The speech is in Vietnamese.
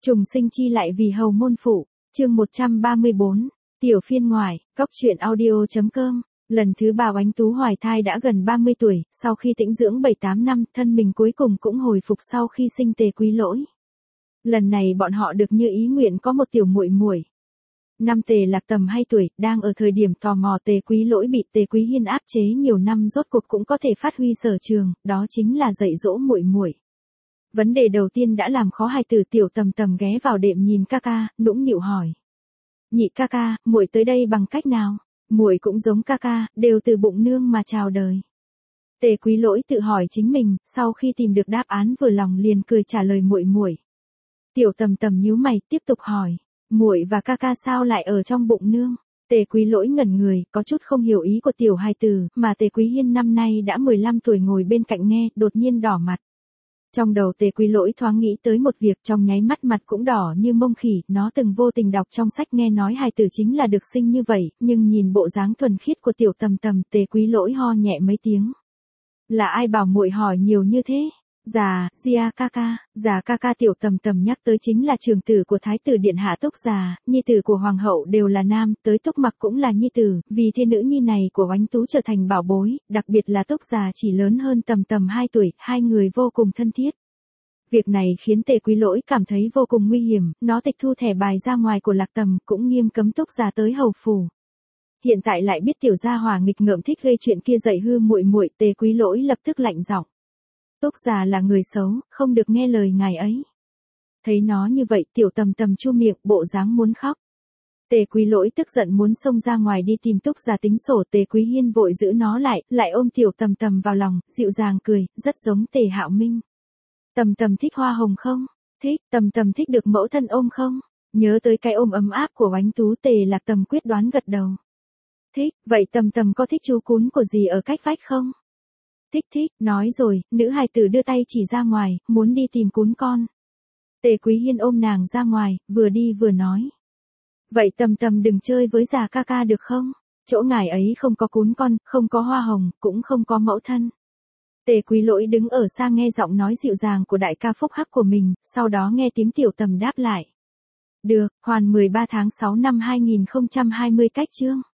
Trùng sinh chi lại vì hầu môn phụ, chương 134, tiểu phiên ngoài, góc truyện audio.com. Lần thứ 3 Oánh Tú hoài thai đã gần 30 tuổi, sau khi tĩnh dưỡng 7-8 năm, thân mình cuối cùng cũng hồi phục sau khi sinh Tề Quý Lỗi. Lần này bọn họ được như ý nguyện có một tiểu muội muội. Năm Tề Lạc tầm 2 tuổi, đang ở thời điểm tò mò Tề Quý Lỗi bị Tề Quý Hiên áp chế nhiều năm rốt cuộc cũng có thể phát huy sở trường, đó chính là dạy dỗ muội muội. Vấn đề đầu tiên đã làm khó hài tử Tiểu Tầm Tầm ghé vào đệm nhìn ca ca, nũng nịu hỏi: "Nhị ca ca, muội tới đây bằng cách nào?" "Muội cũng giống ca ca, đều từ bụng nương mà chào đời." Tề Quý Lỗi tự hỏi chính mình, sau khi tìm được đáp án vừa lòng liền cười trả lời muội muội. Tiểu Tầm Tầm nhíu mày, tiếp tục hỏi: "Muội và ca ca sao lại ở trong bụng nương?" Tề Quý Lỗi ngẩn người, có chút không hiểu ý của tiểu hài tử, mà Tề Quý Hiên năm nay đã 15 tuổi ngồi bên cạnh nghe, đột nhiên đỏ mặt. Trong đầu Tề Quý Lỗi thoáng nghĩ tới một việc, trong nháy mắt mặt cũng đỏ như mông khỉ, nó từng vô tình đọc trong sách nghe nói hài tử chính là được sinh như vậy, nhưng nhìn bộ dáng thuần khiết của Tiểu Tầm Tầm, Tề Quý Lỗi ho nhẹ mấy tiếng. "Là ai bảo muội hỏi nhiều như thế?" "Già, Gia ca ca." Già ca ca Tiểu Tầm Tầm nhắc tới chính là trưởng tử của Thái tử điện hạ Túc Già, nhi tử của hoàng hậu đều là nam, tới Túc Mặc cũng là nhi tử, vì thế nữ nhi này của Oánh Tú trở thành bảo bối, đặc biệt là Túc Già chỉ lớn hơn Tầm Tầm 2 tuổi, hai người vô cùng thân thiết. Việc này khiến Tề Quý Lỗi cảm thấy vô cùng nguy hiểm, nó tịch thu thẻ bài ra ngoài của Lạc Tầm, cũng nghiêm cấm Túc Già tới hầu phủ. Hiện tại lại biết tiểu gia hỏa nghịch ngợm thích gây chuyện kia dạy hư muội muội, Tề Quý Lỗi lập tức lạnh giọng: "Túc Già là người xấu, không được nghe lời ngài ấy." Thấy nó như vậy, Tiểu Tầm Tầm chu miệng, bộ dáng muốn khóc. Tề Quý Lỗi tức giận muốn xông ra ngoài đi tìm Túc Già tính sổ, Tề Quý Hiên vội giữ nó lại ôm Tiểu Tầm Tầm vào lòng, dịu dàng cười, rất giống Tề Hạo Minh. "Tầm Tầm thích hoa hồng không?" "Thích." "Tầm Tầm thích được mẫu thân ôm không?" Nhớ tới cái ôm ấm áp của Oánh Tú, Tề Lạc Tầm quyết đoán gật đầu. "Thích." "Vậy Tầm Tầm có thích chú cún của dì ở cách vách không?" "Thích thích." Nói rồi, nữ hài tử đưa tay chỉ ra ngoài, muốn đi tìm cún con. Tề Quý Hiên ôm nàng ra ngoài, vừa đi vừa nói: "Vậy Tầm Tầm đừng chơi với già ca ca được không? Chỗ ngài ấy không có cún con, không có hoa hồng, cũng không có mẫu thân." Tề Quý Lỗi đứng ở xa nghe giọng nói dịu dàng của đại ca phúc hắc của mình, sau đó nghe tiếng Tiểu Tầm đáp lại: "Được." Hoàn 13 tháng 6 năm 2020 cách chương.